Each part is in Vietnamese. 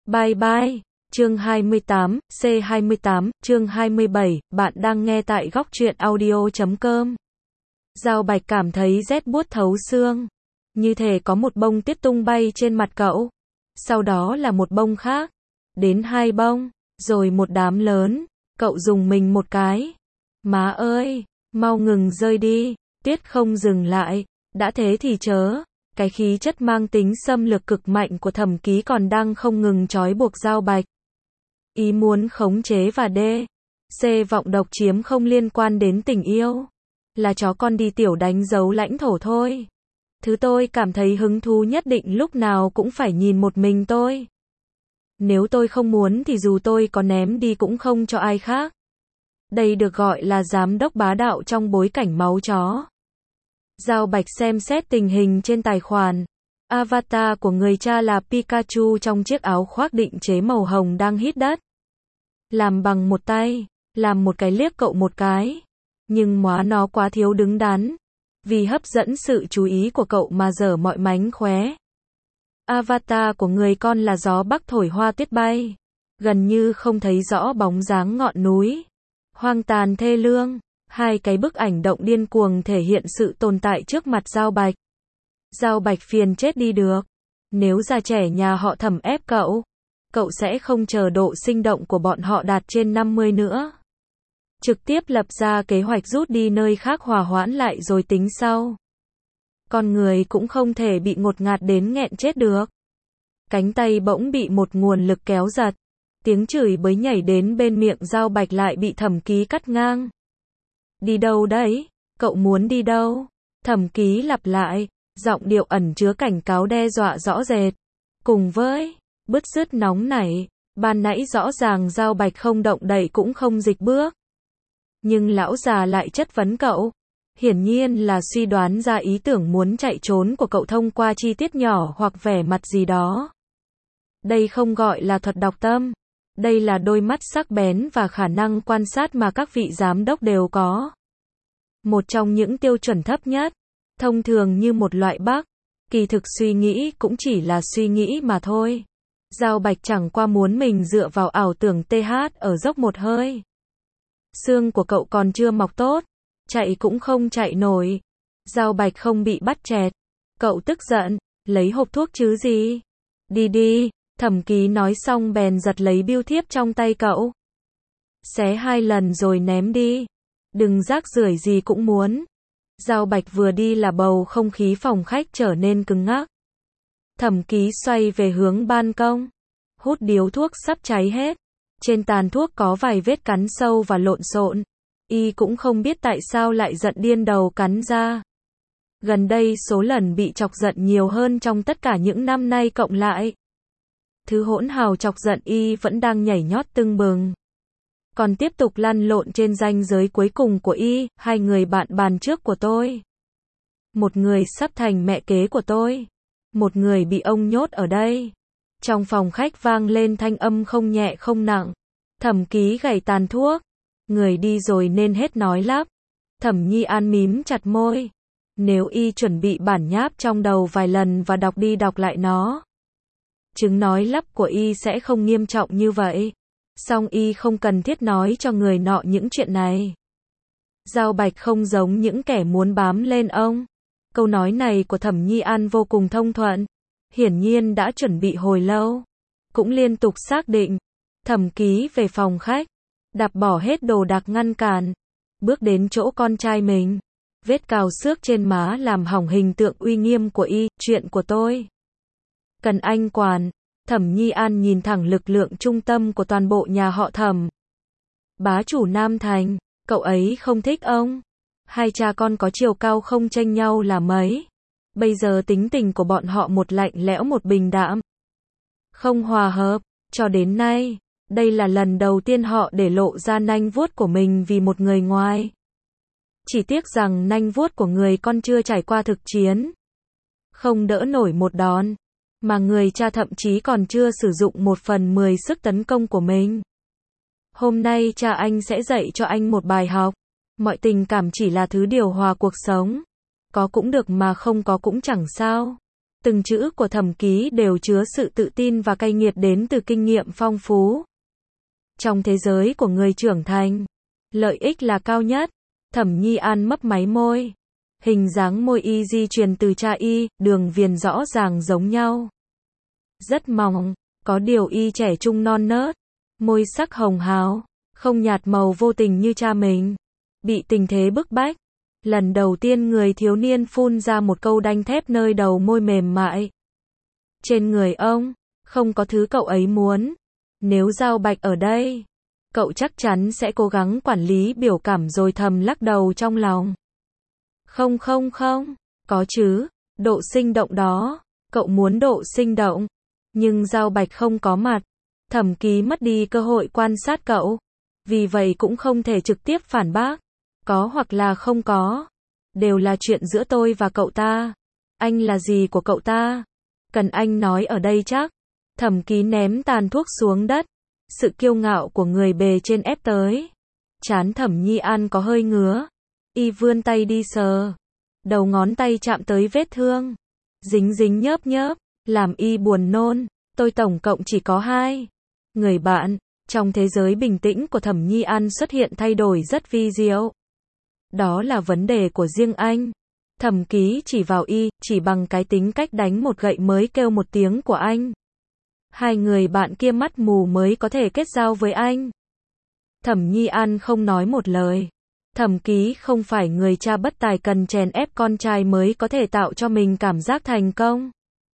Bye bye. Chương 28, C28, chương 27, bạn đang nghe tại góc truyện audio.com. Giao Bạch cảm thấy rét buốt thấu xương. Như thể có một bông tuyết tung bay trên mặt cậu. Sau đó là một bông khác. Đến hai bông. Rồi một đám lớn. Cậu dùng mình một cái. Má ơi, mau ngừng rơi đi. Tuyết không dừng lại. Đã thế thì chớ. Cái khí chất mang tính xâm lược cực mạnh của Thẩm Ký còn đang không ngừng trói buộc Giao Bạch. Ý muốn khống chế và C vọng độc chiếm không liên quan đến tình yêu. Là chó con đi tiểu đánh dấu lãnh thổ thôi. Thứ tôi cảm thấy hứng thú nhất định lúc nào cũng phải nhìn một mình tôi. Nếu tôi không muốn thì dù tôi có ném đi cũng không cho ai khác. Đây được gọi là giám đốc bá đạo trong bối cảnh máu chó. Giao Bạch xem xét tình hình trên tài khoản. Avatar của người cha là Pikachu trong chiếc áo khoác định chế màu hồng đang hít đất. Làm bằng một tay, làm một cái liếc cậu một cái. Nhưng móa nó quá thiếu đứng đắn. Vì hấp dẫn sự chú ý của cậu mà dở mọi mánh khóe. Avatar của người con là gió bắc thổi hoa tuyết bay. Gần như không thấy rõ bóng dáng ngọn núi. Hoang tàn thê lương. Hai cái bức ảnh động điên cuồng thể hiện sự tồn tại trước mặt Giao Bạch. Giao Bạch phiền chết đi được. Nếu già trẻ nhà họ Thẩm ép cậu sẽ không chờ độ sinh động của bọn họ đạt trên 50 nữa. Trực tiếp lập ra kế hoạch rút đi nơi khác hòa hoãn lại rồi tính sau. Con người cũng không thể bị ngột ngạt đến nghẹn chết được. Cánh tay bỗng bị một nguồn lực kéo giật. Tiếng chửi bới nhảy đến bên miệng Giao Bạch lại bị Thẩm Ký cắt ngang. Đi đâu đấy? Cậu muốn đi đâu? Thẩm Ký lặp lại, giọng điệu ẩn chứa cảnh cáo đe dọa rõ rệt. Cùng với bứt rứt nóng nảy, ban nãy rõ ràng Giao Bạch không động đậy cũng không dịch bước. Nhưng lão già lại chất vấn cậu. Hiển nhiên là suy đoán ra ý tưởng muốn chạy trốn của cậu thông qua chi tiết nhỏ hoặc vẻ mặt gì đó. Đây không gọi là thuật đọc tâm. Đây là đôi mắt sắc bén và khả năng quan sát mà các vị giám đốc đều có. Một trong những tiêu chuẩn thấp nhất. Thông thường như một loại bug. Kỳ thực suy nghĩ cũng chỉ là suy nghĩ mà thôi. Giao Bạch chẳng qua muốn mình dựa vào ảo tưởng TH ở dốc một hơi. Xương của cậu còn chưa mọc tốt. Chạy cũng không chạy nổi. Giao Bạch không bị bắt chẹt. Cậu tức giận. Lấy hộp thuốc chứ gì. Đi đi. Thẩm Ký nói xong bèn giật lấy bưu thiếp trong tay cậu. Xé 2 lần rồi ném đi. Đừng rác rưởi gì cũng muốn. Giao Bạch vừa đi là bầu không khí phòng khách trở nên cứng ngắc. Thẩm Ký xoay về hướng ban công. Hút điếu thuốc sắp cháy hết. Trên tàn thuốc có vài vết cắn sâu và lộn xộn. Y cũng không biết tại sao lại giận điên đầu cắn ra. Gần đây số lần bị chọc giận nhiều hơn trong tất cả những năm nay cộng lại. Thứ hỗn hào chọc giận Y vẫn đang nhảy nhót tưng bừng. Còn tiếp tục lăn lộn trên ranh giới cuối cùng của Y, hai người bạn bàn trước của tôi. Một người sắp thành mẹ kế của tôi. Một người bị ông nhốt ở đây. Trong phòng khách vang lên thanh âm không nhẹ không nặng. Thẩm Ký gảy tàn thuốc. Người đi rồi nên hết nói lắp. Thẩm Nhi An mím chặt môi. Nếu Y chuẩn bị bản nháp trong đầu vài lần và đọc đi đọc lại nó. Chứng nói lắp của Y sẽ không nghiêm trọng như vậy. Song Y không cần thiết nói cho người nọ những chuyện này. Giao Bạch không giống những kẻ muốn bám lên ông. Câu nói này của Thẩm Nhi An vô cùng thông thuận. Hiển nhiên đã chuẩn bị hồi lâu. Cũng liên tục xác định. Thẩm Ký về phòng khách. Đạp bỏ hết đồ đạc ngăn cản. Bước đến chỗ con trai mình. Vết cào xước trên má làm hỏng hình tượng uy nghiêm của Y. Chuyện của tôi cần anh quản. Thẩm Nhi An nhìn thẳng lực lượng trung tâm của toàn bộ nhà họ Thẩm. Bá chủ Nam Thành, cậu ấy không thích ông. Hai cha con có chiều cao không chênh nhau là mấy. Bây giờ tính tình của bọn họ một lạnh lẽo một bình đạm. Không hòa hợp, cho đến nay, đây là lần đầu tiên họ để lộ ra nanh vuốt của mình vì một người ngoài. Chỉ tiếc rằng nanh vuốt của người con chưa trải qua thực chiến. Không đỡ nổi một đòn. Mà người cha thậm chí còn chưa sử dụng 1/10 sức tấn công của mình. Hôm nay cha anh sẽ dạy cho anh một bài học. Mọi tình cảm chỉ là thứ điều hòa cuộc sống. Có cũng được mà không có cũng chẳng sao. Từng chữ của Thẩm Ký đều chứa sự tự tin và cay nghiệt đến từ kinh nghiệm phong phú. Trong thế giới của người trưởng thành, lợi ích là cao nhất. Thẩm Nhi An mấp máy môi. Hình dáng môi y di truyền từ cha y, đường viền rõ ràng giống nhau. Rất mỏng, có điều y trẻ trung non nớt, môi sắc hồng hào, không nhạt màu vô tình như cha mình. Bị tình thế bức bách, lần đầu tiên người thiếu niên phun ra một câu đanh thép nơi đầu môi mềm mại. Trên người ông, không có thứ cậu ấy muốn. Nếu Giao Bạch ở đây, cậu chắc chắn sẽ cố gắng quản lý biểu cảm rồi thầm lắc đầu trong lòng. Không, có chứ, độ sinh động đó, cậu muốn độ sinh động. Nhưng Giao Bạch không có mặt. Thẩm Ký mất đi cơ hội quan sát cậu. Vì vậy cũng không thể trực tiếp phản bác. Có hoặc là không có. Đều là chuyện giữa tôi và cậu ta. Anh là gì của cậu ta? Cần anh nói ở đây chắc. Thẩm Ký ném tàn thuốc xuống đất. Sự kiêu ngạo của người bề trên ép tới. Trán Thẩm Nhi An có hơi ngứa. Y vươn tay đi sờ. Đầu ngón tay chạm tới vết thương. Dính dính nhớp nhớp. Làm y buồn nôn. Tôi tổng cộng chỉ có 2 người bạn. Trong thế giới bình tĩnh của Thẩm Nhi An xuất hiện thay đổi rất vi diệu. Đó là vấn đề của riêng anh. Thẩm Ký chỉ vào y, chỉ bằng cái tính cách đánh một gậy mới kêu một tiếng của anh. 2 người bạn kia mắt mù mới có thể kết giao với anh. Thẩm Nhi An không nói một lời. Thẩm Ký không phải người cha bất tài cần chèn ép con trai mới có thể tạo cho mình cảm giác thành công.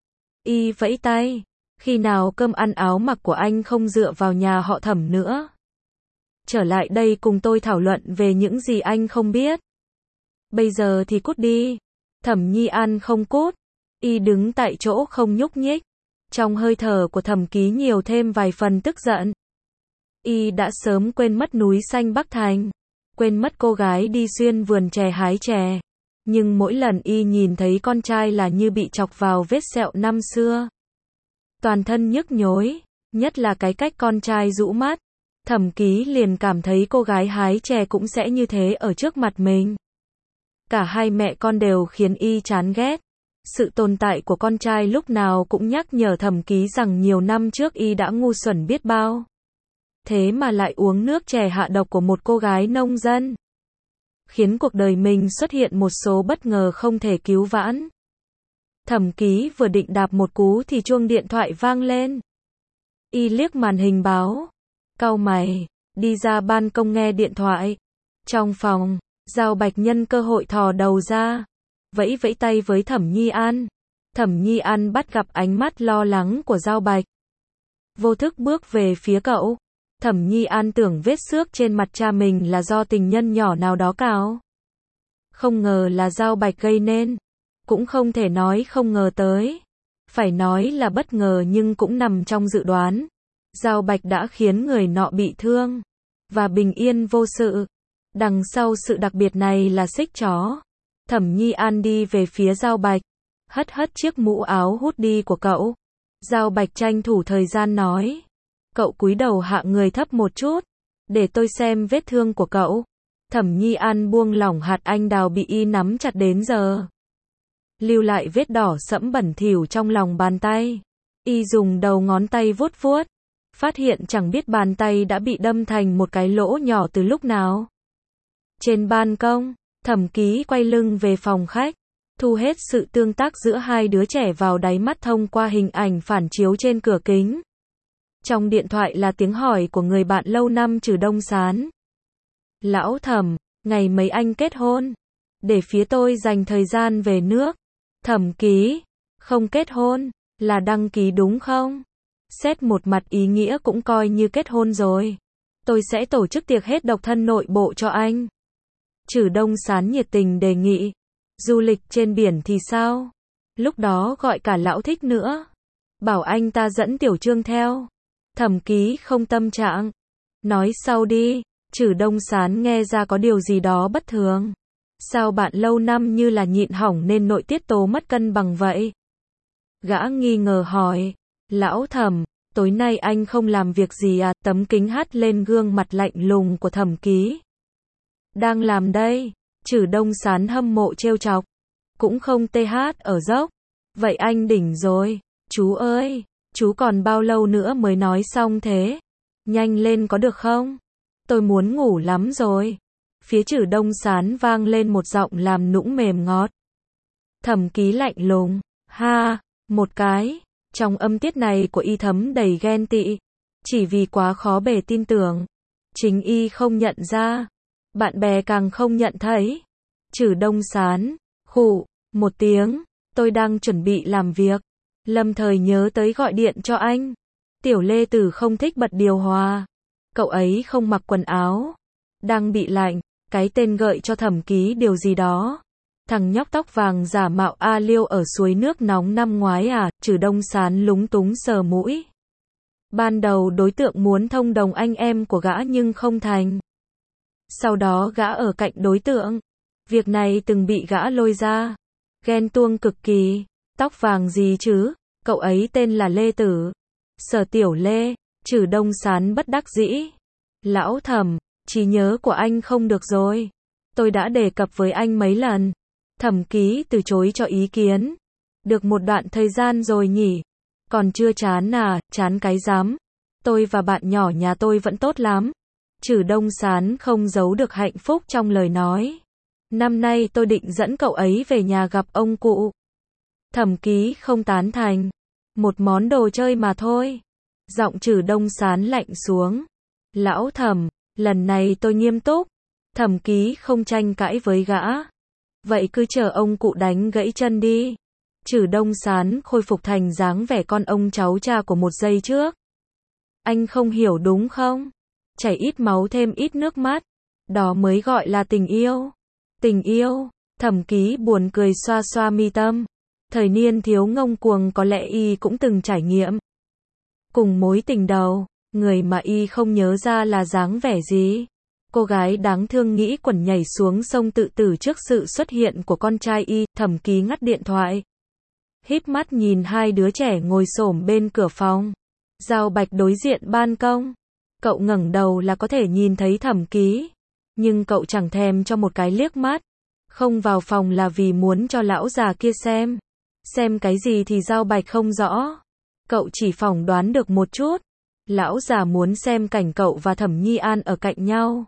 Y vẫy tay. Khi nào cơm ăn áo mặc của anh không dựa vào nhà họ Thẩm nữa? Trở lại đây cùng tôi thảo luận về những gì anh không biết. Bây giờ thì cút đi. Thẩm Nhi An không cút. Y đứng tại chỗ không nhúc nhích. Trong hơi thở của Thẩm Ký nhiều thêm vài phần tức giận. Y đã sớm quên mất núi xanh Bắc Thành. Quên mất cô gái đi xuyên vườn chè hái chè. Nhưng mỗi lần y nhìn thấy con trai là như bị chọc vào vết sẹo năm xưa. Toàn thân nhức nhối, nhất là cái cách con trai rũ mắt. Thẩm Ký liền cảm thấy cô gái hái chè cũng sẽ như thế ở trước mặt mình. Cả 2 mẹ con đều khiến y chán ghét. Sự tồn tại của con trai lúc nào cũng nhắc nhở Thẩm Ký rằng nhiều năm trước y đã ngu xuẩn biết bao. Thế mà lại uống nước chè hạ độc của một cô gái nông dân. Khiến cuộc đời mình xuất hiện một số bất ngờ không thể cứu vãn. Thẩm Ký vừa định đạp một cú thì chuông điện thoại vang lên. Y liếc màn hình báo. Cau mày, đi ra ban công nghe điện thoại. Trong phòng, Giao Bạch nhân cơ hội thò đầu ra. Vẫy vẫy tay với Thẩm Nhi An. Thẩm Nhi An bắt gặp ánh mắt lo lắng của Giao Bạch. Vô thức bước về phía cậu. Thẩm Nhi An tưởng vết xước trên mặt cha mình là do tình nhân nhỏ nào đó cào. Không ngờ là Giao Bạch gây nên. Cũng không thể nói không ngờ tới. Phải nói là bất ngờ nhưng cũng nằm trong dự đoán. Giao Bạch đã khiến người nọ bị thương. Và bình yên vô sự. Đằng sau sự đặc biệt này là xích chó. Thẩm Nhi An đi về phía Giao Bạch. Hất chiếc mũ áo hút đi của cậu. Giao Bạch tranh thủ thời gian nói. Cậu cúi đầu hạ người thấp một chút. Để tôi xem vết thương của cậu. Thẩm Nhi An buông lỏng hạt anh đào bị y nắm chặt đến giờ. Lưu lại vết đỏ sẫm bẩn thỉu trong lòng bàn tay. Y dùng đầu ngón tay vuốt vuốt. Phát hiện chẳng biết bàn tay đã bị đâm thành một cái lỗ nhỏ từ lúc nào. Trên ban công, Thẩm Ký quay lưng về phòng khách. Thu hết sự tương tác giữa 2 đứa trẻ vào đáy mắt thông qua hình ảnh phản chiếu trên cửa kính. Trong điện thoại là tiếng hỏi của người bạn lâu năm Trừ Đông Sán. Lão Thẩm, ngày mấy anh kết hôn? Để phía tôi dành thời gian về nước. Thẩm Ký, không kết hôn, là đăng ký đúng không? Xét một mặt ý nghĩa cũng coi như kết hôn rồi. Tôi sẽ tổ chức tiệc hết độc thân nội bộ cho anh. Trừ Đông Sán nhiệt tình đề nghị. Du lịch trên biển thì sao? Lúc đó gọi cả lão Thích nữa. Bảo anh ta dẫn Tiểu Trương theo. Thẩm Ký không tâm trạng. Nói sau đi. Trừ Đông Sán nghe ra có điều gì đó bất thường. Sao bạn lâu năm như là nhịn hỏng nên nội tiết tố mất cân bằng vậy? Gã nghi ngờ hỏi. Lão Thẩm, tối nay anh không làm việc gì à? Tấm kính hắt lên gương mặt lạnh lùng của Thẩm Ký. Đang làm đây. Trừ Đông Sán hâm mộ trêu chọc. Cũng không TH ở dốc. Vậy anh đỉnh rồi. Chú ơi, chú còn bao lâu nữa mới nói xong thế? Nhanh lên có được không? Tôi muốn ngủ lắm rồi. Phía Trử Đông Sán vang lên một giọng làm nũng mềm ngọt. Thẩm Ký lạnh lùng. Ha, một cái. Trong âm tiết này của y thấm đầy ghen tị. Chỉ vì quá khó bề tin tưởng. Chính y không nhận ra. Bạn bè càng không nhận thấy. Trử Đông Sán. Khụ, một tiếng. Tôi đang chuẩn bị làm việc. Lâm thời nhớ tới gọi điện cho anh. Tiểu Lê Tử không thích bật điều hòa. Cậu ấy không mặc quần áo. Đang bị lạnh. Cái tên gợi cho Thẩm Ký điều gì đó. Thằng nhóc tóc vàng giả mạo A Liêu ở suối nước nóng năm ngoái à? Trử Đông Sán lúng túng sờ mũi. Ban đầu đối tượng muốn thông đồng anh em của gã nhưng không thành. Sau đó gã ở cạnh đối tượng. Việc này từng bị gã lôi ra. Ghen tuông cực kỳ. Tóc vàng gì chứ? Cậu ấy tên là Lê Tử. Sở Tiểu Lê. Trử Đông Sán bất đắc dĩ. Lão Thẩm, trí nhớ của anh không được rồi. Tôi đã đề cập với anh mấy lần. Thẩm Ký từ chối cho ý kiến. Được một đoạn thời gian rồi nhỉ? Còn chưa chán à? Chán cái dám. Tôi và bạn nhỏ nhà tôi vẫn tốt lắm. Trử Đông Sán không giấu được hạnh phúc trong lời nói. Năm nay tôi định dẫn cậu ấy về nhà gặp ông cụ. Thẩm Ký không tán thành. Một món đồ chơi mà thôi. Giọng Trử Đông Sán lạnh xuống. Lão Thẩm, lần này tôi nghiêm túc. Thẩm Ký không tranh cãi với gã. Vậy cứ chờ ông cụ đánh gãy chân đi. Trử Đông Sán khôi phục thành dáng vẻ con ông cháu cha của một giây trước. Anh không hiểu đúng không? Chảy ít máu thêm ít nước mắt. Đó mới gọi là tình yêu. Tình yêu. Thẩm Ký buồn cười xoa xoa mi tâm. Thời niên thiếu ngông cuồng có lẽ y cũng từng trải nghiệm. Cùng mối tình đầu, người mà y không nhớ ra là dáng vẻ gì. Cô gái đáng thương nghĩ quẩn nhảy xuống sông tự tử trước sự xuất hiện của con trai y. Thẩm Ký ngắt điện thoại. Híp mắt nhìn hai đứa trẻ ngồi xổm bên cửa phòng. Giao Bạch đối diện ban công. Cậu ngẩng đầu là có thể nhìn thấy Thẩm Ký. Nhưng cậu chẳng thèm cho một cái liếc mắt. Không vào phòng là vì muốn cho lão già kia xem. Xem cái gì thì Giao Bạch không rõ. Cậu chỉ phỏng đoán được một chút. Lão già muốn xem cảnh cậu và Thẩm Nhi An ở cạnh nhau.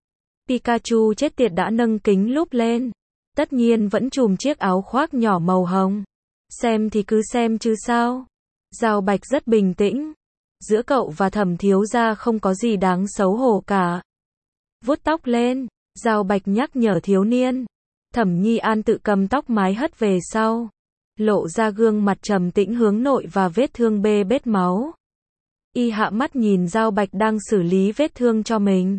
Pikachu chết tiệt đã nâng kính lúp lên. Tất nhiên vẫn trùm chiếc áo khoác nhỏ màu hồng. Xem thì cứ xem chứ sao. Giao Bạch rất bình tĩnh. Giữa cậu và Thẩm thiếu gia không có gì đáng xấu hổ cả. Vuốt tóc lên. Giao Bạch nhắc nhở thiếu niên. Thẩm Nhi An tự cầm tóc mái hất về sau. Lộ ra gương mặt trầm tĩnh hướng nội và vết thương bê bết máu. Y hạ mắt nhìn Giao Bạch đang xử lý vết thương cho mình.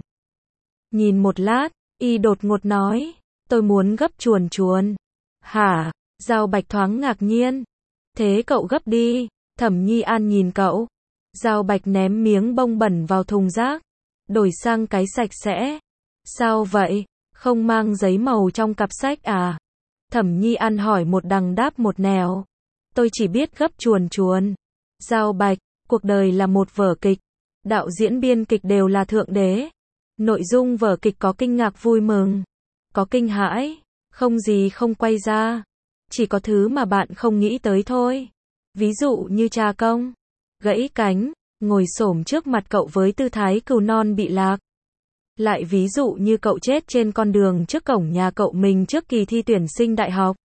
Nhìn một lát, y đột ngột nói. Tôi muốn gấp chuồn chuồn. Hả? Giao Bạch thoáng ngạc nhiên. Thế cậu gấp đi. Thẩm Nhi An nhìn cậu. Giao Bạch ném miếng bông bẩn vào thùng rác. Đổi sang cái sạch sẽ. Sao vậy? Không mang giấy màu trong cặp sách à? Thẩm Nhi An hỏi một đằng đáp một nẻo. Tôi chỉ biết gấp chuồn chuồn. Giao Bạch, cuộc đời là một vở kịch. Đạo diễn biên kịch đều là thượng đế. Nội dung vở kịch có kinh ngạc vui mừng. Có kinh hãi. Không gì không quay ra. Chỉ có thứ mà bạn không nghĩ tới thôi. Ví dụ như cha công. Gãy cánh. Ngồi xổm trước mặt cậu với tư thái cừu non bị lạc. Lại ví dụ như cậu chết trên con đường trước cổng nhà cậu mình trước kỳ thi tuyển sinh đại học.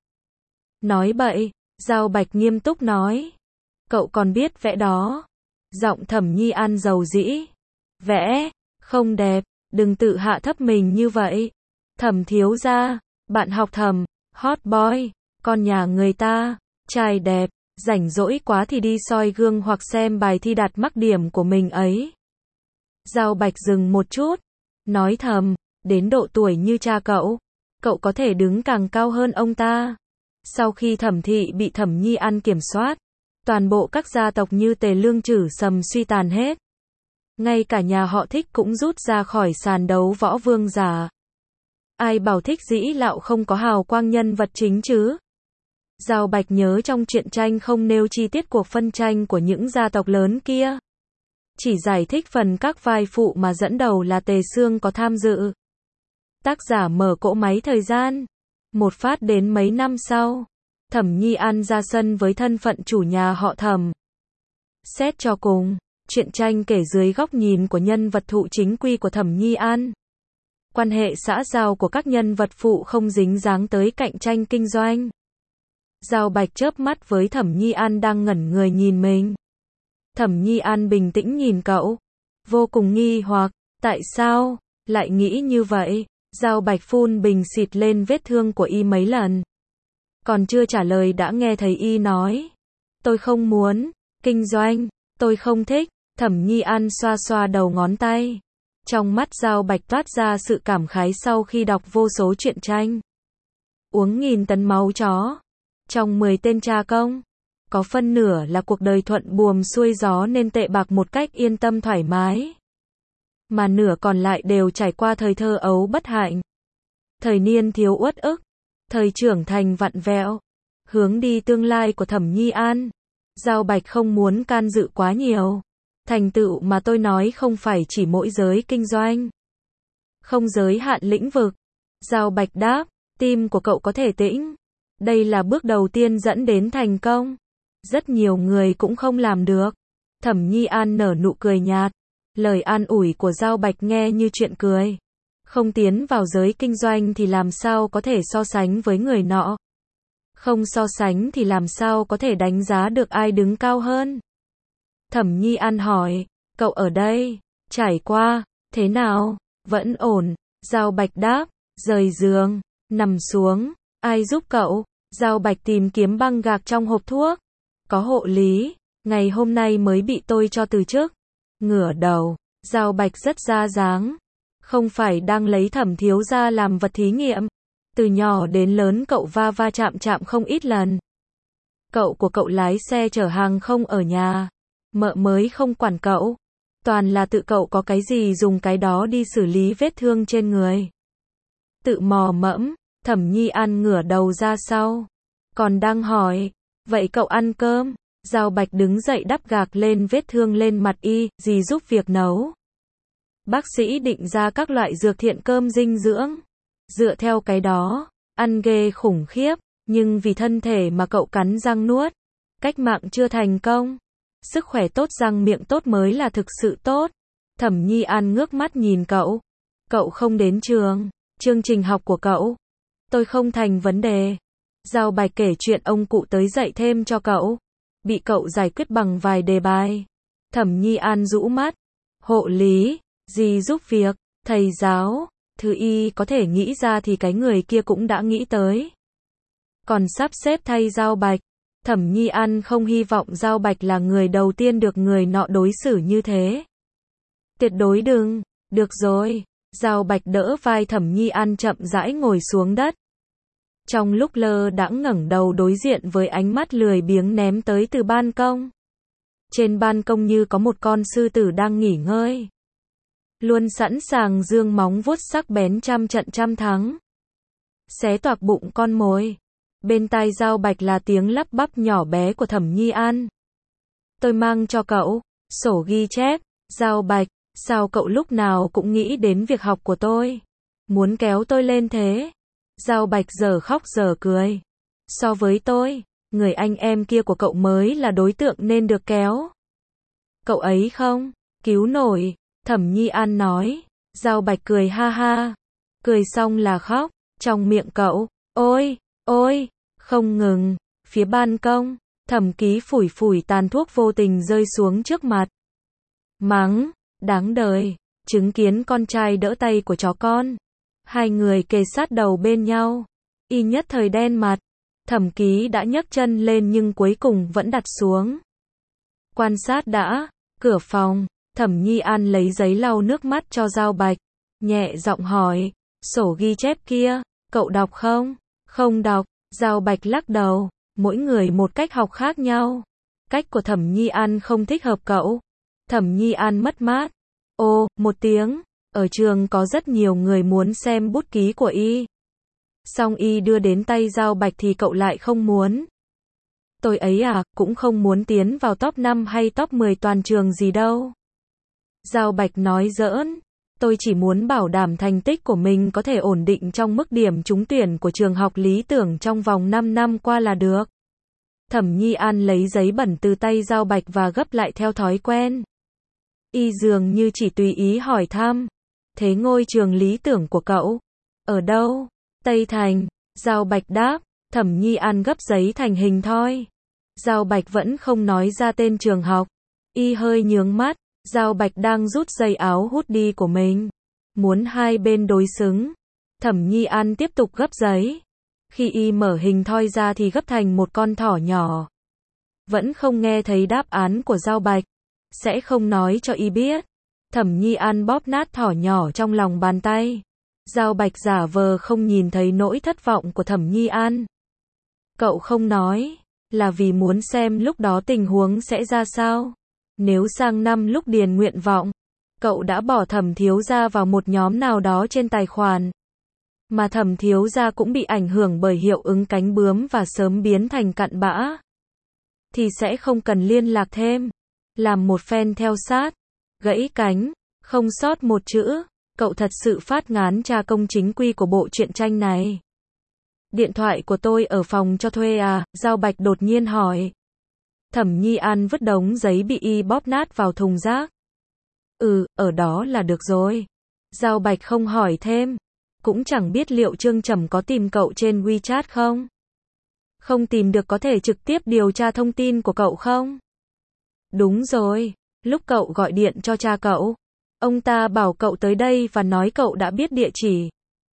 Nói bậy. Giao Bạch nghiêm túc nói. Cậu còn biết vẽ đó. Giọng Thẩm Nhi An dầu dĩ. Vẽ. Không đẹp. Đừng tự hạ thấp mình như vậy. Thẩm thiếu gia. Bạn học Thẩm. Hot boy. Con nhà người ta. Trai đẹp. Rảnh rỗi quá thì đi soi gương hoặc xem bài thi đạt mắc điểm của mình ấy. Giao Bạch dừng một chút. Nói thầm. Đến độ tuổi như cha cậu. Cậu có thể đứng càng cao hơn ông ta. Sau khi Thẩm thị bị Thẩm Nhi An kiểm soát. Toàn bộ các gia tộc như Tề Lương Chử Sầm suy tàn hết. Ngay cả nhà họ Thích cũng rút ra khỏi sàn đấu võ vương giả. Ai bảo Thích Dĩ Lạo không có hào quang nhân vật chính chứ? Giao Bạch nhớ trong truyện tranh không nêu chi tiết cuộc phân tranh của những gia tộc lớn kia. Chỉ giải thích phần các vai phụ mà dẫn đầu là Tề Xương có tham dự. Tác giả mở cỗ máy thời gian. Một phát đến mấy năm sau. Thẩm Nhi An ra sân với thân phận chủ nhà họ Thẩm. Xét cho cùng, truyện tranh kể dưới góc nhìn của nhân vật thụ chính quy của Thẩm Nhi An. Quan hệ xã giao của các nhân vật phụ không dính dáng tới cạnh tranh kinh doanh. Giao Bạch chớp mắt với Thẩm Nhi An đang ngẩn người nhìn mình. Thẩm Nhi An bình tĩnh nhìn cậu, vô cùng nghi hoặc, tại sao lại nghĩ như vậy? Giao Bạch phun bình xịt lên vết thương của y mấy lần. Còn chưa trả lời đã nghe thấy y nói, tôi không muốn kinh doanh, tôi không thích. Thẩm Nhi An xoa xoa đầu ngón tay. Trong mắt Giao Bạch toát ra sự cảm khái sau khi đọc vô số truyện tranh. Uống nghìn tấn máu chó. Trong 10 tên cha công, có phân nửa là cuộc đời thuận buồm xuôi gió nên tệ bạc một cách yên tâm thoải mái. Mà nửa còn lại đều trải qua thời thơ ấu bất hạnh. Thời niên thiếu uất ức. Thời trưởng thành vặn vẹo. Hướng đi tương lai của Thẩm Nhi An. Giao Bạch không muốn can dự quá nhiều. Thành tựu mà tôi nói không phải chỉ mỗi giới kinh doanh. Không giới hạn lĩnh vực. Giao Bạch đáp, tim của cậu có thể tĩnh. Đây là bước đầu tiên dẫn đến thành công. Rất nhiều người cũng không làm được. Thẩm Nhi An nở nụ cười nhạt. Lời an ủi của Giao Bạch nghe như chuyện cười. Không tiến vào giới kinh doanh thì làm sao có thể so sánh với người nọ. Không so sánh thì làm sao có thể đánh giá được ai đứng cao hơn. Thẩm Nhi An hỏi, cậu ở đây, trải qua, thế nào? Vẫn ổn. Giao Bạch đáp, rời giường, nằm xuống. Ai giúp cậu? Giao Bạch tìm kiếm băng gạc trong hộp thuốc. Có hộ lý, ngày hôm nay mới bị tôi cho từ chức. Ngửa đầu, Giao Bạch rất ra dáng. Không phải đang lấy Thẩm thiếu gia làm vật thí nghiệm. Từ nhỏ đến lớn cậu va va chạm chạm không ít lần. Cậu của cậu lái xe chở hàng không ở nhà. Mợ mới không quản cậu. Toàn là tự cậu có cái gì dùng cái đó đi xử lý vết thương trên người. Tự mò mẫm. Thẩm Nhi An ngửa đầu ra sau. Còn đang hỏi, vậy cậu ăn cơm? Giao Bạch đứng dậy đắp gạc lên vết thương lên mặt y, gì giúp việc nấu. Bác sĩ định ra các loại dược thiện cơm dinh dưỡng. Dựa theo cái đó, ăn ghê khủng khiếp, nhưng vì thân thể mà cậu cắn răng nuốt. Cách mạng chưa thành công. Sức khỏe tốt răng miệng tốt mới là thực sự tốt. Thẩm Nhi An ngước mắt nhìn cậu. Cậu không đến trường, chương trình học của cậu. Tôi không thành vấn đề. Giao Bạch kể chuyện ông cụ tới dạy thêm cho cậu. Bị cậu giải quyết bằng vài đề bài. Thẩm Nhi An rũ mắt. Hộ lý, gì giúp việc, thầy giáo, thứ y có thể nghĩ ra thì cái người kia cũng đã nghĩ tới. Còn sắp xếp thay Giao Bạch. Thẩm Nhi An không hy vọng Giao Bạch là người đầu tiên được người nọ đối xử như thế. Tuyệt đối đừng. Được rồi. Giao Bạch đỡ vai Thẩm Nhi An chậm rãi ngồi xuống đất. Trong lúc lơ đãng ngẩng đầu đối diện với ánh mắt lười biếng ném tới từ ban công. Trên ban công như có một con sư tử đang nghỉ ngơi. Luôn sẵn sàng giương móng vuốt sắc bén trăm trận trăm thắng. Xé toạc bụng con mồi. Bên tai Giao Bạch là tiếng lắp bắp nhỏ bé của Thẩm Nhi An. Tôi mang cho cậu sổ ghi chép. Giao Bạch, sao cậu lúc nào cũng nghĩ đến việc học của tôi? Muốn kéo tôi lên thế? Giao Bạch giờ khóc giờ cười. So với tôi, người anh em kia của cậu mới là đối tượng nên được kéo. Cậu ấy không cứu nổi. Thẩm Nhi An nói. Giao Bạch cười ha ha. Cười xong là khóc. Trong miệng cậu, ôi, ôi, không ngừng. Phía ban công, Thẩm Ký phủi phủi tàn thuốc vô tình rơi xuống trước mặt. Mắng, đáng đời. Chứng kiến con trai đỡ tay của chó con. Hai người kề sát đầu bên nhau. Y nhất thời đen mặt. Thẩm Ký đã nhấc chân lên nhưng cuối cùng vẫn đặt xuống. Quan sát đã. Cửa phòng. Thẩm Nhi An lấy giấy lau nước mắt cho Giao Bạch. Nhẹ giọng hỏi. Sổ ghi chép kia, cậu đọc không? Không đọc. Giao Bạch lắc đầu. Mỗi người một cách học khác nhau. Cách của Thẩm Nhi An không thích hợp cậu. Thẩm Nhi An mất mát. Ồ, một tiếng. Ở trường có rất nhiều người muốn xem bút ký của y. Song y đưa đến tay Giao Bạch thì cậu lại không muốn. Tôi ấy à, cũng không muốn tiến vào top 5 hay top 10 toàn trường gì đâu. Giao Bạch nói giỡn. Tôi chỉ muốn bảo đảm thành tích của mình có thể ổn định trong mức điểm trúng tuyển của trường học lý tưởng trong vòng 5 năm qua là được. Thẩm Nhi An lấy giấy bẩn từ tay Giao Bạch và gấp lại theo thói quen. Y dường như chỉ tùy ý hỏi thăm. Thế ngôi trường lý tưởng của cậu? Ở đâu? Tây Thành. Giao Bạch đáp. Thẩm Nhi An gấp giấy thành hình thoi. Giao Bạch vẫn không nói ra tên trường học. Y hơi nhướng mắt. Giao Bạch đang rút dây áo hoodie của mình. Muốn hai bên đối xứng. Thẩm Nhi An tiếp tục gấp giấy. Khi Y mở hình thoi ra thì gấp thành một con thỏ nhỏ. Vẫn không nghe thấy đáp án của Giao Bạch. Sẽ không nói cho Y biết. Thẩm Nhi An bóp nát thỏ nhỏ trong lòng bàn tay. Giao Bạch giả vờ không nhìn thấy nỗi thất vọng của Thẩm Nhi An. Cậu không nói, là vì muốn xem lúc đó tình huống sẽ ra sao. Nếu sang năm lúc điền nguyện vọng, cậu đã bỏ Thẩm thiếu gia vào một nhóm nào đó trên tài khoản, mà Thẩm thiếu gia cũng bị ảnh hưởng bởi hiệu ứng cánh bướm và sớm biến thành cặn bã, thì sẽ không cần liên lạc thêm. Làm một phen theo sát, gãy cánh, không sót một chữ. Cậu thật sự phát ngán tra công chính quy của bộ truyện tranh này. Điện thoại của tôi ở phòng cho thuê à? Giao Bạch đột nhiên hỏi. Thẩm Nhi An vứt đống giấy bị Y bóp nát vào thùng rác. Ở đó là được rồi. Giao Bạch không hỏi thêm. Cũng chẳng biết liệu Trương Trầm có tìm cậu trên WeChat không? Không tìm được có thể trực tiếp điều tra thông tin của cậu không? Đúng rồi. Lúc cậu gọi điện cho cha cậu, ông ta bảo cậu tới đây và nói cậu đã biết địa chỉ.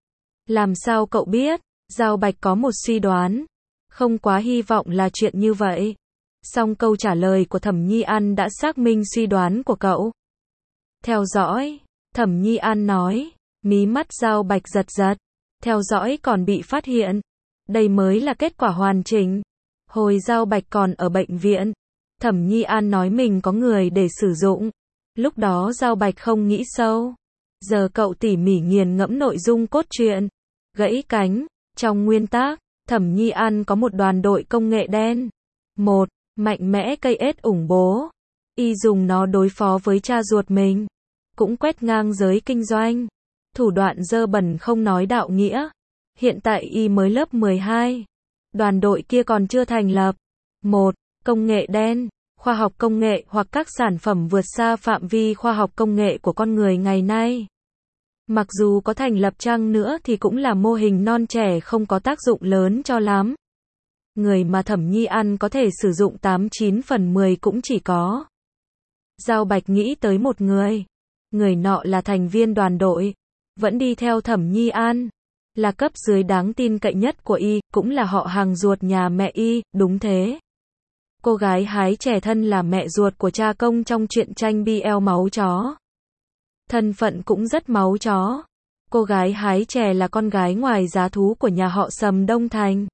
Làm sao cậu biết? Giao Bạch có một suy đoán. Không quá hy vọng là chuyện như vậy. Song câu trả lời của Thẩm Nhi An đã xác minh suy đoán của cậu. Theo dõi. Thẩm Nhi An nói. Mí mắt Giao Bạch giật giật. Theo dõi còn bị phát hiện. Đây mới là kết quả hoàn chỉnh. Hồi Giao Bạch còn ở bệnh viện, Thẩm Nhi An nói mình có người để sử dụng. Lúc đó Giao Bạch không nghĩ sâu. Giờ cậu tỉ mỉ nghiền ngẫm nội dung cốt truyện. Gãy cánh. Trong nguyên tác, Thẩm Nhi An có một đoàn đội công nghệ đen. Một, mạnh mẽ cây ết ủng bố. Y dùng nó đối phó với cha ruột mình. Cũng quét ngang giới kinh doanh. Thủ đoạn dơ bẩn không nói đạo nghĩa. Hiện tại Y mới lớp 12. Đoàn đội kia còn chưa thành lập. Một, công nghệ đen. Khoa học công nghệ hoặc các sản phẩm vượt xa phạm vi khoa học công nghệ của con người ngày nay. Mặc dù có thành lập chăng nữa thì cũng là mô hình non trẻ không có tác dụng lớn cho lắm. Người mà Thẩm Nhi An có thể sử dụng 89 phần 10 cũng chỉ có. Giao Bạch nghĩ tới một người. Người nọ là thành viên đoàn đội. Vẫn đi theo Thẩm Nhi An. Là cấp dưới đáng tin cậy nhất của Y, cũng là họ hàng ruột nhà mẹ Y, đúng thế. Cô gái hái chè thân là mẹ ruột của cha công trong truyện tranh BL máu chó. Thân phận cũng rất máu chó. Cô gái hái chè là con gái ngoài giá thú của nhà họ Sầm Đông Thành.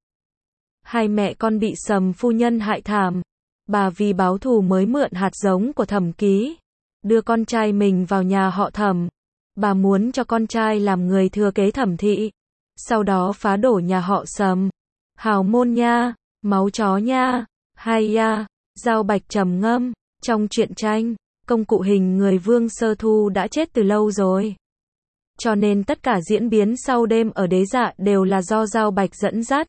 Hai mẹ con bị Sầm phu nhân hại thảm. Bà vì báo thù mới mượn hạt giống của Thẩm Ký, đưa con trai mình vào nhà họ Thẩm. Bà muốn cho con trai làm người thừa kế Thẩm thị. Sau đó phá đổ nhà họ Sầm. Hào môn nha, máu chó nha. Hay ya, Giao Bạch trầm ngâm. Trong truyện tranh, công cụ hình người Vương Sơ Thu đã chết từ lâu rồi. Cho nên tất cả diễn biến sau đêm ở Đế Dạ đều là do Giao Bạch dẫn dắt.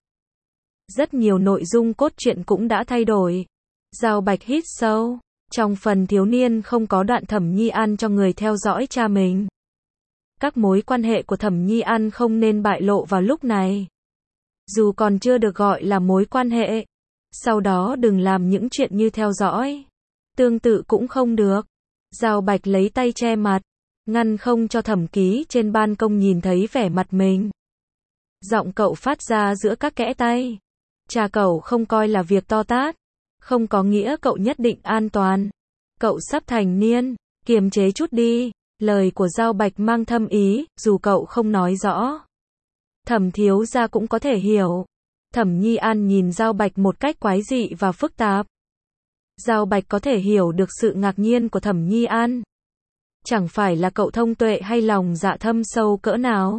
Rất nhiều nội dung cốt truyện cũng đã thay đổi. Giao Bạch hít sâu. Trong phần thiếu niên không có đoạn Thẩm Nhi An cho người theo dõi cha mình. Các mối quan hệ của Thẩm Nhi An không nên bại lộ vào lúc này. Dù còn chưa được gọi là mối quan hệ. Sau đó đừng làm những chuyện như theo dõi. Tương tự cũng không được. Giao Bạch lấy tay che mặt, ngăn không cho Thẩm Ký trên ban công nhìn thấy vẻ mặt mình. Giọng cậu phát ra giữa các kẽ tay. Cha cậu không coi là việc to tát. Không có nghĩa cậu nhất định an toàn. Cậu sắp thành niên, kiềm chế chút đi. Lời của Giao Bạch mang thâm ý, dù cậu không nói rõ. Thẩm thiếu gia cũng có thể hiểu. Thẩm Nhi An nhìn Giao Bạch một cách quái dị và phức tạp. Giao Bạch có thể hiểu được sự ngạc nhiên của Thẩm Nhi An. Chẳng phải là cậu thông tuệ hay lòng dạ thâm sâu cỡ nào.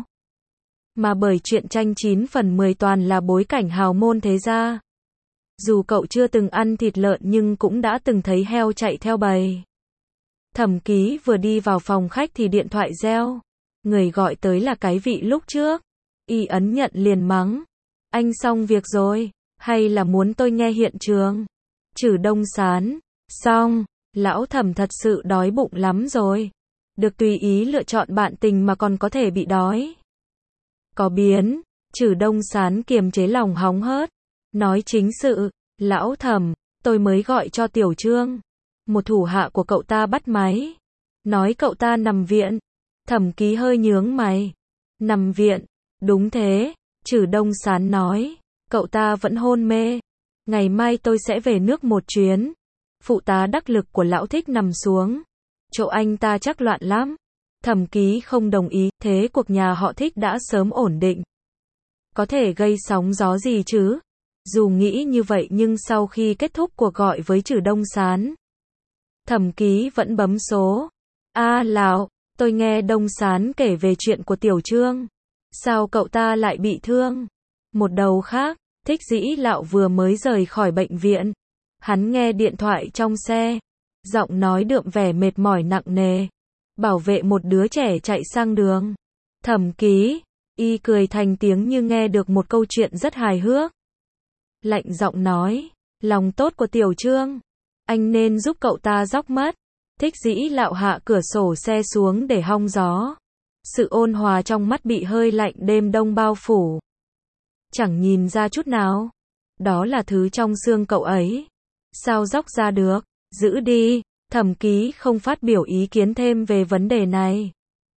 Mà bởi truyện tranh 9 phần 10 toàn là bối cảnh hào môn thế gia. Dù cậu chưa từng ăn thịt lợn nhưng cũng đã từng thấy heo chạy theo bầy. Thẩm Ký vừa đi vào phòng khách thì điện thoại reo. Người gọi tới là cái vị lúc trước. Y ấn nhận liền mắng. Anh xong việc rồi, hay là muốn tôi nghe hiện trường? Trử Đông Sán. Xong, lão Thẩm thật sự đói bụng lắm rồi. Được tùy ý lựa chọn bạn tình mà còn có thể bị đói. Có biến. Trử Đông Sán kiềm chế lòng hóng hớt. Nói chính sự. Lão Thẩm, tôi mới gọi cho Tiểu Trương. Một thủ hạ của cậu ta bắt máy. Nói cậu ta nằm viện. Thẩm Ký hơi nhướng mày. Nằm viện. Đúng thế. Trử Đông Sán nói. Cậu ta vẫn hôn mê. Ngày mai tôi sẽ về nước một chuyến. Phụ tá đắc lực của lão Thích nằm xuống. Chỗ anh ta chắc loạn lắm. Thẩm Ký không đồng ý. Thế cuộc nhà họ Thích đã sớm ổn định. Có thể gây sóng gió gì chứ? Dù nghĩ như vậy nhưng sau khi kết thúc cuộc gọi với Trử Đông Sán, Thẩm Ký vẫn bấm số. Lão, tôi nghe Đông Sán kể về chuyện của Tiểu Trương. Sao cậu ta lại bị thương? Một đầu khác, Thích Dĩ Lạo vừa mới rời khỏi bệnh viện. Hắn nghe điện thoại trong xe. Giọng nói đượm vẻ mệt mỏi nặng nề. Bảo vệ một đứa trẻ chạy sang đường. Thẩm Ký, y cười thành tiếng như nghe được một câu chuyện rất hài hước. Lạnh giọng nói, lòng tốt của Tiểu Trương, anh nên giúp cậu ta róc mắt. Thích Dĩ Lạo hạ cửa sổ xe xuống để hong gió. Sự ôn hòa trong mắt bị hơi lạnh đêm đông bao phủ. Chẳng nhìn ra chút nào. Đó là thứ trong xương cậu ấy. Sao róc ra được? Giữ đi. Thẩm Ký không phát biểu ý kiến thêm về vấn đề này.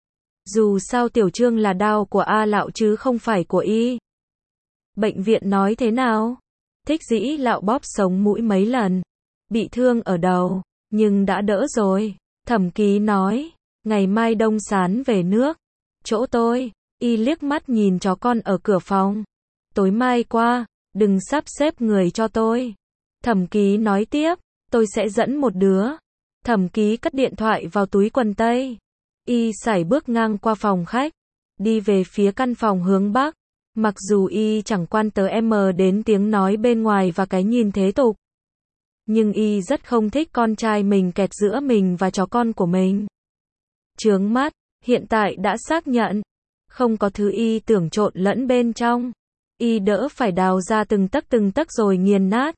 Dù sao Tiểu Trương là đao của A Lạo chứ không phải của y. Bệnh viện nói thế nào? Thích Dĩ Lạo bóp sống mũi mấy lần. Bị thương ở đầu, nhưng đã đỡ rồi. Thẩm Ký nói, ngày mai Đông Sán về nước. Chỗ tôi. Y liếc mắt nhìn chó con ở cửa phòng. Tối mai qua, đừng sắp xếp người cho tôi. Thẩm Ký nói tiếp, tôi sẽ dẫn một đứa. Thẩm Ký cất điện thoại vào túi quần tây. Y sải bước ngang qua phòng khách, đi về phía căn phòng hướng bắc. Mặc dù y chẳng quan đến tiếng nói bên ngoài và cái nhìn thế tục, nhưng y rất không thích con trai mình kẹt giữa mình và chó con của mình. Chướng mắt, hiện tại đã xác nhận, không có thứ y tưởng trộn lẫn bên trong. Y đỡ phải đào ra từng tấc rồi nghiền nát.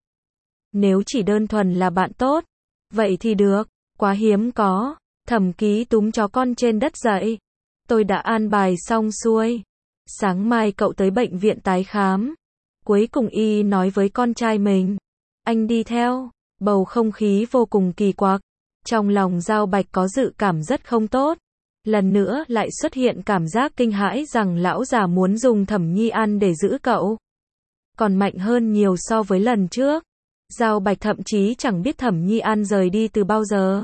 Nếu chỉ đơn thuần là bạn tốt, vậy thì được, quá hiếm có. Thẩm Ký túm chó con trên đất dậy. Tôi đã an bài xong xuôi. Sáng mai cậu tới bệnh viện tái khám. Cuối cùng y nói với con trai mình. Anh đi theo. Bầu không khí vô cùng kỳ quặc. Trong lòng Giao Bạch có dự cảm rất không tốt. Lần nữa lại xuất hiện cảm giác kinh hãi rằng lão già muốn dùng Thẩm Nhi An để giữ cậu. Còn mạnh hơn nhiều so với lần trước. Giao Bạch thậm chí chẳng biết Thẩm Nhi An rời đi từ bao giờ.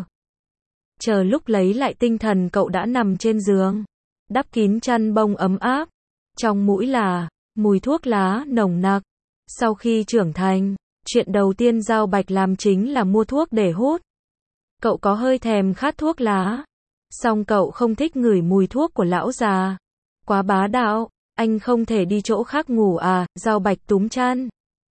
Chờ lúc lấy lại tinh thần cậu đã nằm trên giường. Đắp kín chăn bông ấm áp. Trong mũi là mùi thuốc lá nồng nặc. Sau khi trưởng thành, chuyện đầu tiên Giao Bạch làm chính là mua thuốc để hút. Cậu có hơi thèm khát thuốc lá. Song cậu không thích ngửi mùi thuốc của lão già. Quá bá đạo, anh không thể đi chỗ khác ngủ à? Giao Bạch túm chăn.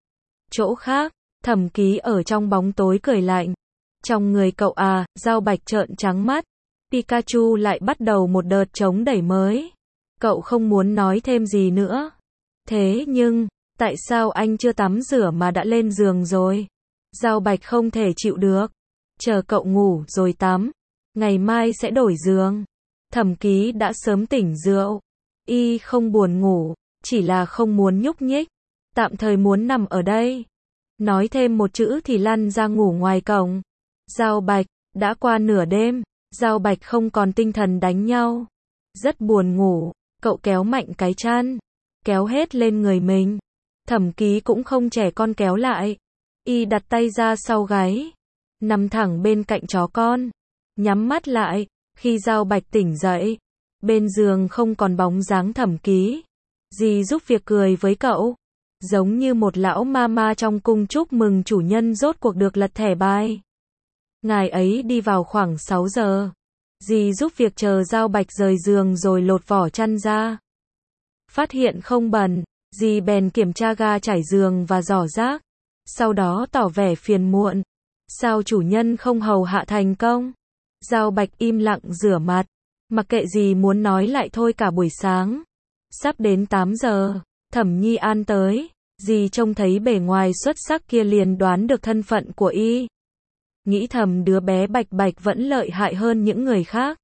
Chỗ khác, Thẩm Ký ở trong bóng tối cười lạnh. Trong người cậu à? Giao Bạch trợn trắng mắt. Pikachu lại bắt đầu một đợt chống đẩy mới. Cậu không muốn nói thêm gì nữa. Thế nhưng, tại sao anh chưa tắm rửa mà đã lên giường rồi? Giao Bạch không thể chịu được. Chờ cậu ngủ rồi tắm. Ngày mai sẽ đổi giường. Thẩm Ký đã sớm tỉnh rượu. Y không buồn ngủ, chỉ là không muốn nhúc nhích. Tạm thời muốn nằm ở đây. Nói thêm một chữ thì lăn ra ngủ ngoài cổng. Giao Bạch, đã qua nửa đêm. Giao Bạch không còn tinh thần đánh nhau. Rất buồn ngủ. Cậu kéo mạnh cái chăn. Kéo hết lên người mình. Thẩm Ký cũng không trẻ con kéo lại. Y đặt tay ra sau gáy. Nằm thẳng bên cạnh chó con. Nhắm mắt lại. Khi Giao Bạch tỉnh dậy, bên giường không còn bóng dáng Thẩm Ký. Dì giúp việc cười với cậu. Giống như một lão mama trong cung chúc mừng chủ nhân rốt cuộc được lật thẻ bài. Ngài ấy đi vào khoảng 6 giờ. Dì giúp việc chờ Giao Bạch rời giường rồi lột vỏ chăn ra. Phát hiện không bẩn, dì bèn kiểm tra ga trải giường và giỏ rác. Sau đó tỏ vẻ phiền muộn. Sao chủ nhân không hầu hạ thành công? Giao Bạch im lặng rửa mặt, mặc kệ gì muốn nói lại thôi cả buổi sáng. Sắp đến 8 giờ, Thẩm Nhi An tới, dì trông thấy bề ngoài xuất sắc kia liền đoán được thân phận của y. Nghĩ thầm đứa bé Bạch Bạch vẫn lợi hại hơn những người khác.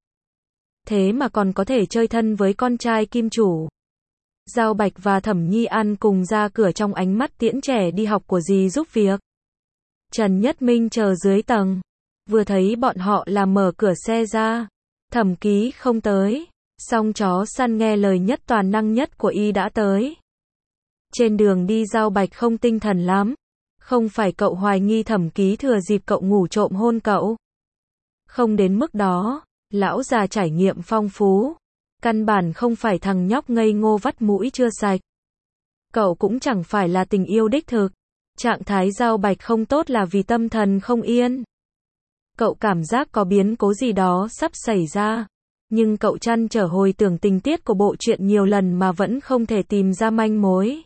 Thế mà còn có thể chơi thân với con trai kim chủ. Giao Bạch và Thẩm Nhi An cùng ra cửa trong ánh mắt tiễn trẻ đi học của dì giúp việc. Trần Nhất Minh chờ dưới tầng. Vừa thấy bọn họ là mở cửa xe ra. Thẩm Ký không tới. Song chó săn nghe lời nhất toàn năng nhất của y đã tới. Trên đường đi Giao Bạch không tinh thần lắm. Không phải cậu hoài nghi Thẩm Ký thừa dịp cậu ngủ trộm hôn cậu. Không đến mức đó. Lão già trải nghiệm phong phú. Căn bản không phải thằng nhóc ngây ngô vắt mũi chưa sạch. Cậu cũng chẳng phải là tình yêu đích thực. Trạng thái Giao Bạch không tốt là vì tâm thần không yên. Cậu cảm giác có biến cố gì đó sắp xảy ra. Nhưng cậu trăn trở hồi tưởng tình tiết của bộ truyện nhiều lần mà vẫn không thể tìm ra manh mối.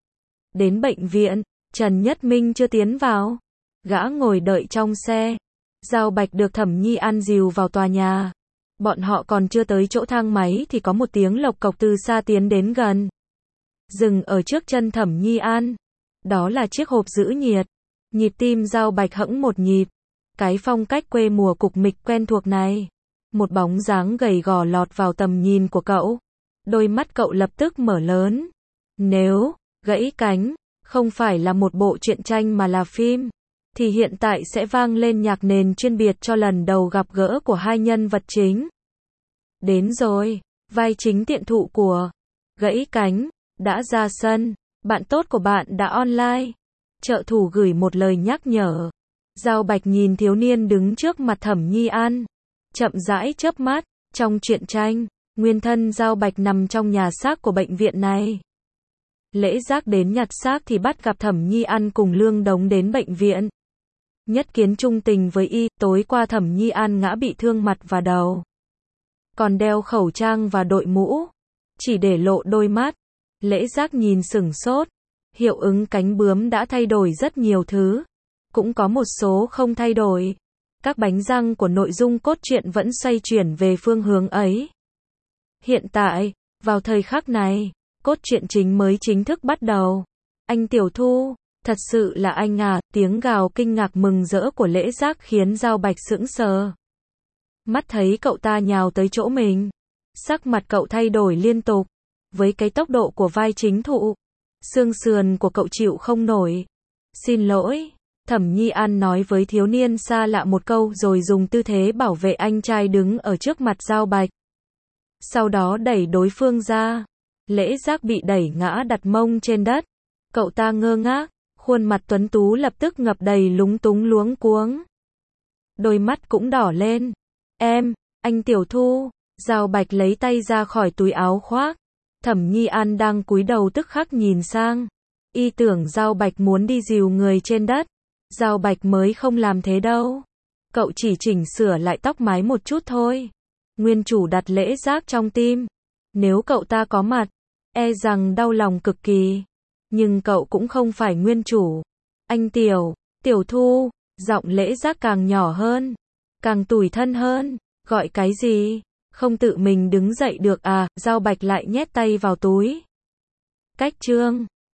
Đến bệnh viện, Trần Nhất Minh chưa tiến vào. Gã ngồi đợi trong xe. Giao Bạch được Thẩm Nhi An dìu vào tòa nhà. Bọn họ còn chưa tới chỗ thang máy thì có một tiếng lộc cộc từ xa tiến đến gần. Dừng ở trước chân Thẩm Nhi An. Đó là chiếc hộp giữ nhiệt. Nhịp tim Giao Bạch hẫng một nhịp. Cái phong cách quê mùa cục mịch quen thuộc này. Một bóng dáng gầy gò lọt vào tầm nhìn của cậu. Đôi mắt cậu lập tức mở lớn. Nếu gãy cánh không phải là một bộ truyện tranh mà là phim, thì hiện tại sẽ vang lên nhạc nền chuyên biệt cho lần đầu gặp gỡ của hai nhân vật chính. Đến rồi, vai chính tiện thụ của gãy cánh đã ra sân. Bạn tốt của bạn đã online. Trợ thủ gửi một lời nhắc nhở. Giao Bạch nhìn thiếu niên đứng trước mặt Thẩm Nhi An. Chậm rãi chớp mắt. Trong truyện tranh, nguyên thân Giao Bạch nằm trong nhà xác của bệnh viện này. Lễ giác đến nhặt xác thì bắt gặp Thẩm Nhi An cùng Lương Đống đến bệnh viện. Nhất Kiến trung tình với y. Tối qua Thẩm Nhi An ngã bị thương mặt và đầu. Còn đeo khẩu trang và đội mũ. Chỉ để lộ đôi mắt. Lễ giác nhìn sửng sốt. Hiệu ứng cánh bướm đã thay đổi rất nhiều thứ. Cũng có một số không thay đổi. Các bánh răng của nội dung cốt truyện vẫn xoay chuyển về phương hướng ấy. Hiện tại, vào thời khắc này, cốt truyện chính mới chính thức bắt đầu. Anh Tiểu Thu, thật sự là anh à, tiếng gào kinh ngạc mừng rỡ của Lễ Giác khiến Giao Bạch sững sờ. Mắt thấy cậu ta nhào tới chỗ mình. Sắc mặt cậu thay đổi liên tục. Với cái tốc độ của vai chính thụ, xương sườn của cậu chịu không nổi. Xin lỗi. Thẩm Nhi An nói với thiếu niên xa lạ một câu rồi dùng tư thế bảo vệ anh trai đứng ở trước mặt Giao Bạch. Sau đó đẩy đối phương ra. Lễ Giác bị đẩy ngã đặt mông trên đất. Cậu ta ngơ ngác, khuôn mặt tuấn tú lập tức ngập đầy lúng túng luống cuống. Đôi mắt cũng đỏ lên. Anh Tiểu Thu. Giao Bạch lấy tay ra khỏi túi áo khoác. Thẩm Nhi An đang cúi đầu tức khắc nhìn sang. Y tưởng Giao Bạch muốn đi dìu người trên đất. Giao Bạch mới không làm thế đâu. Cậu chỉ chỉnh sửa lại tóc mái một chút thôi. Nguyên chủ đặt Lễ Giác trong tim. Nếu cậu ta có mặt, e rằng đau lòng cực kỳ. Nhưng cậu cũng không phải nguyên chủ. Anh Tiểu Thu, giọng Lễ Giác càng nhỏ hơn. Càng tủi thân hơn. Gọi cái gì? Không tự mình đứng dậy được à? Giao Bạch lại nhét tay vào túi. Cách chương